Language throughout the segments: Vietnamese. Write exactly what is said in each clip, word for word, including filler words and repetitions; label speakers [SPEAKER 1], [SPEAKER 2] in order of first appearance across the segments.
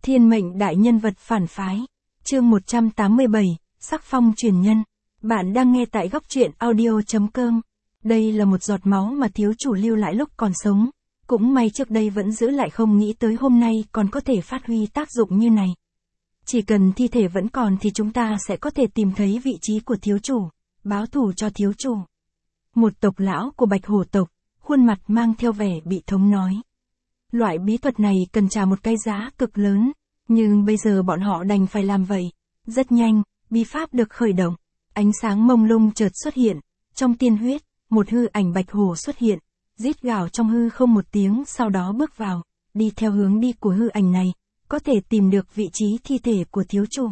[SPEAKER 1] Thiên mệnh đại nhân vật phản phái. Chương một trăm tám mươi bảy, sắc phong truyền nhân. Bạn đang nghe tại góc truyện audio chấm com. Đây là một giọt máu mà thiếu chủ lưu lại lúc còn sống. Cũng may trước đây vẫn giữ lại, không nghĩ tới hôm nay còn có thể phát huy tác dụng như này. Chỉ cần thi thể vẫn còn thì chúng ta sẽ có thể tìm thấy vị trí của thiếu chủ, báo thù cho thiếu chủ. Một tộc lão của Bạch Hổ tộc, khuôn mặt mang theo vẻ bị thống nói. Loại bí thuật này cần trả một cái giá cực lớn, nhưng bây giờ bọn họ đành phải làm vậy. Rất nhanh, bí pháp được khởi động, ánh sáng mông lung chợt xuất hiện, trong tiên huyết, một hư ảnh bạch hổ xuất hiện, rít gào trong hư không một tiếng, sau đó bước vào, đi theo hướng đi của hư ảnh này, có thể tìm được vị trí thi thể của thiếu chủ.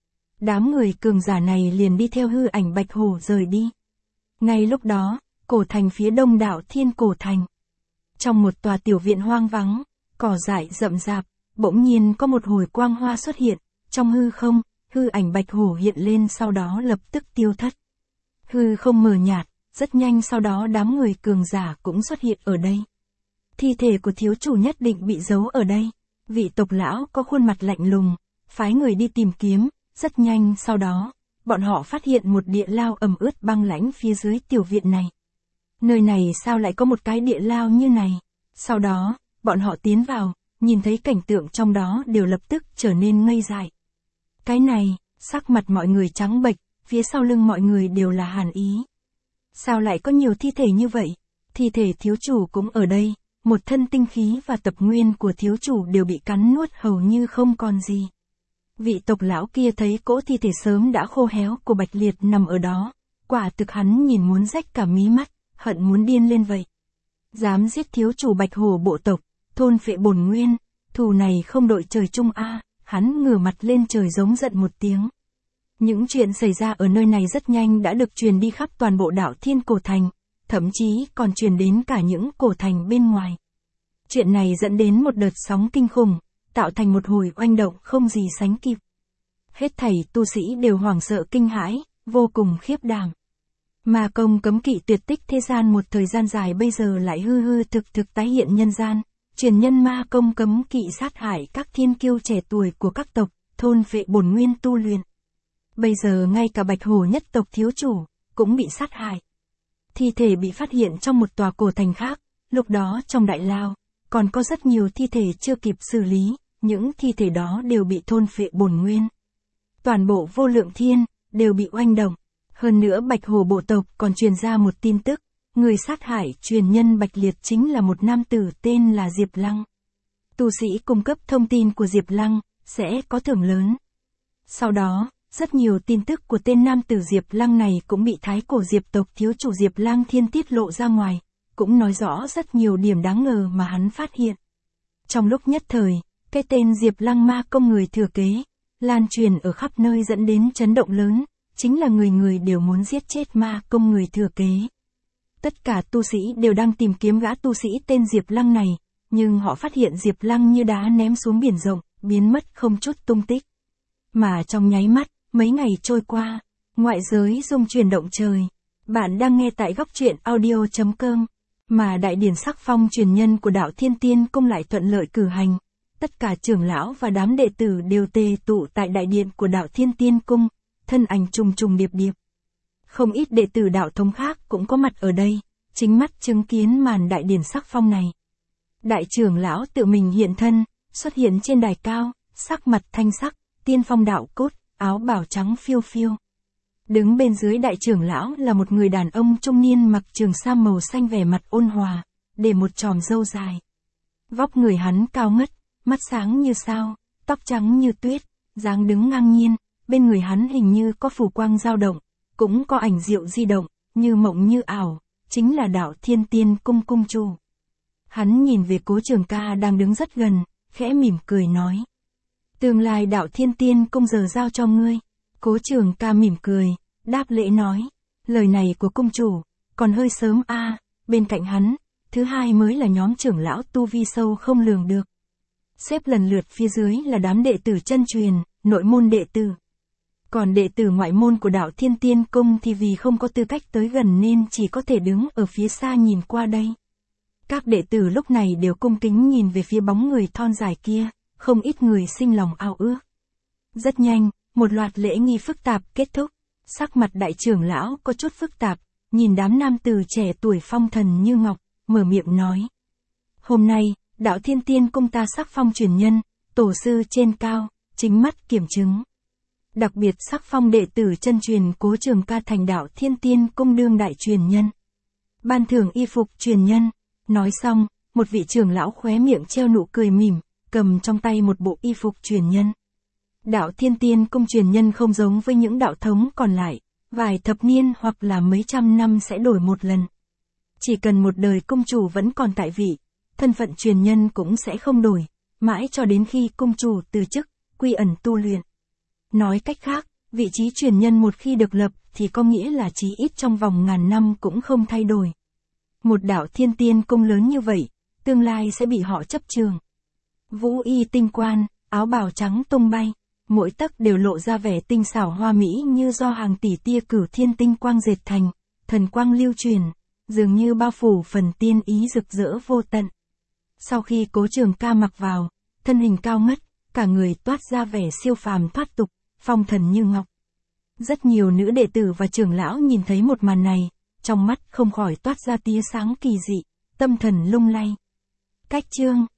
[SPEAKER 1] Đám người cường giả này liền đi theo hư ảnh bạch hổ rời đi. Ngay lúc đó, cổ thành phía đông đảo Thiên Cổ Thành. Trong một tòa tiểu viện hoang vắng, cỏ dại rậm rạp, bỗng nhiên có một hồi quang hoa xuất hiện, trong hư không, hư ảnh bạch hổ hiện lên, sau đó lập tức tiêu thất. Hư không mờ nhạt, rất nhanh sau đó đám người cường giả cũng xuất hiện ở đây. Thi thể của thiếu chủ nhất định bị giấu ở đây. Vị tộc lão có khuôn mặt lạnh lùng, phái người đi tìm kiếm, rất nhanh sau đó, bọn họ phát hiện một địa lao ẩm ướt băng lãnh phía dưới tiểu viện này. Nơi này sao lại có một cái địa lao như này? Sau đó, bọn họ tiến vào, nhìn thấy cảnh tượng trong đó đều lập tức trở nên ngây dại. Cái này, sắc mặt mọi người trắng bệch, phía sau lưng mọi người đều là hàn ý. Sao lại có nhiều thi thể như vậy? Thi thể thiếu chủ cũng ở đây, một thân tinh khí và tập nguyên của thiếu chủ đều bị cắn nuốt hầu như không còn gì. Vị tộc lão kia thấy cỗ thi thể sớm đã khô héo của Bạch Liệt nằm ở đó, quả thực hắn nhìn muốn rách cả mí mắt, hận muốn điên lên vậy. Dám giết thiếu chủ Bạch Hổ bộ tộc, thôn phệ bổn nguyên, thù này không đội trời chung a. Hắn ngửa mặt lên trời giống giận một tiếng. Những chuyện xảy ra ở nơi này rất nhanh đã được truyền đi khắp toàn bộ đảo Thiên Cổ Thành, thậm chí còn truyền đến cả những cổ thành bên ngoài. Chuyện này dẫn đến một đợt sóng kinh khủng, tạo thành một hồi oanh động không gì sánh kịp. Hết thảy tu sĩ đều hoảng sợ kinh hãi, vô cùng khiếp đảm. Ma công cấm kỵ tuyệt tích thế gian một thời gian dài bây giờ lại hư hư thực thực tái hiện nhân gian, truyền nhân ma công cấm kỵ sát hại các thiên kiêu trẻ tuổi của các tộc, thôn phệ bổn nguyên tu luyện. Bây giờ ngay cả Bạch Hổ nhất tộc thiếu chủ, cũng bị sát hại. Thi thể bị phát hiện trong một tòa cổ thành khác, lúc đó trong đại lao, còn có rất nhiều thi thể chưa kịp xử lý, những thi thể đó đều bị thôn phệ bổn nguyên. Toàn bộ vô lượng thiên, đều bị oanh động. Hơn nữa Bạch Hổ bộ tộc còn truyền ra một tin tức, người sát hại truyền nhân Bạch Liệt chính là một nam tử tên là Diệp Lăng. Tu sĩ cung cấp thông tin của Diệp Lăng, sẽ có thưởng lớn. Sau đó, rất nhiều tin tức của tên nam tử Diệp Lăng này cũng bị thái cổ Diệp tộc thiếu chủ Diệp Lăng Thiên tiết lộ ra ngoài, cũng nói rõ rất nhiều điểm đáng ngờ mà hắn phát hiện. Trong lúc nhất thời, cái tên Diệp Lăng ma công người thừa kế, lan truyền ở khắp nơi dẫn đến chấn động lớn, chính là người người đều muốn giết chết ma công người thừa kế. Tất cả tu sĩ đều đang tìm kiếm gã tu sĩ tên Diệp Lăng này, nhưng họ phát hiện Diệp Lăng như đá ném xuống biển rộng, biến mất không chút tung tích. Mà trong nháy mắt, mấy ngày trôi qua, ngoại giới rung chuyển động trời. Bạn đang nghe tại góc truyện audio chấm com. Mà đại điển sắc phong truyền nhân của đạo Thiên Tiên Cung lại thuận lợi cử hành. Tất cả trưởng lão và đám đệ tử đều tề tụ tại đại điện của đạo Thiên Tiên Cung, thân ảnh trùng trùng điệp điệp. Không ít đệ tử đạo thống khác cũng có mặt ở đây, chính mắt chứng kiến màn đại điển sắc phong này. Đại trưởng lão tự mình hiện thân, xuất hiện trên đài cao, sắc mặt thanh sắc, tiên phong đạo cốt, áo bào trắng phiêu phiêu. Đứng bên dưới đại trưởng lão là một người đàn ông trung niên mặc trường sam màu xanh, vẻ mặt ôn hòa, để một chòm râu dài. Vóc người hắn cao ngất, mắt sáng như sao, tóc trắng như tuyết, dáng đứng ngang nhiên, bên người hắn hình như có phù quang dao động, cũng có ảnh diệu di động, như mộng như ảo, chính là đạo Thiên Tiên Cung cung chủ. Hắn nhìn về Cố Trường Ca đang đứng rất gần, khẽ mỉm cười nói. Tương lai đạo Thiên Tiên Cung giờ giao cho ngươi. Cố Trường Ca mỉm cười, đáp lễ nói. Lời này của cung chủ, còn hơi sớm a. À, bên cạnh hắn, thứ hai mới là nhóm trưởng lão tu vi sâu không lường được. Xếp lần lượt phía dưới là đám đệ tử chân truyền, nội môn đệ tử. Còn đệ tử ngoại môn của đạo Thiên Tiên Cung thì vì không có tư cách tới gần nên chỉ có thể đứng ở phía xa nhìn qua đây. Các đệ tử lúc này đều cung kính nhìn về phía bóng người thon dài kia, không ít người sinh lòng ao ước. Rất nhanh, một loạt lễ nghi phức tạp kết thúc, sắc mặt đại trưởng lão có chút phức tạp, nhìn đám nam tử trẻ tuổi phong thần như ngọc, mở miệng nói. Hôm nay, đạo Thiên Tiên Cung ta sắc phong truyền nhân, tổ sư trên cao, chính mắt kiểm chứng. Đặc biệt sắc phong đệ tử chân truyền Cố Trường Ca thành đạo Thiên Tiên Cung đương đại truyền nhân. Ban thưởng y phục truyền nhân. Nói xong, một vị trưởng lão khóe miệng treo nụ cười mỉm, cầm trong tay một bộ y phục truyền nhân. Đạo Thiên Tiên Cung truyền nhân không giống với những đạo thống còn lại, vài thập niên hoặc là mấy trăm năm sẽ đổi một lần. Chỉ cần một đời cung chủ vẫn còn tại vị, thân phận truyền nhân cũng sẽ không đổi, mãi cho đến khi cung chủ từ chức, quy ẩn tu luyện. Nói cách khác, vị trí truyền nhân một khi được lập thì có nghĩa là chí ít trong vòng ngàn năm cũng không thay đổi. Một đạo Thiên Tiên Cung lớn như vậy, tương lai sẽ bị họ chấp trường. Vũ y tinh quan, áo bào trắng tung bay, mỗi tấc đều lộ ra vẻ tinh xảo hoa mỹ như do hàng tỷ tia cửu thiên tinh quang dệt thành, thần quang lưu truyền, dường như bao phủ phần tiên ý rực rỡ vô tận. Sau khi Cố Trường Ca mặc vào, thân hình cao ngất, cả người toát ra vẻ siêu phàm thoát tục, phong thần như ngọc. Rất nhiều nữ đệ tử và trưởng lão nhìn thấy một màn này, trong mắt không khỏi toát ra tia sáng kỳ dị, tâm thần lung lay. Cách chương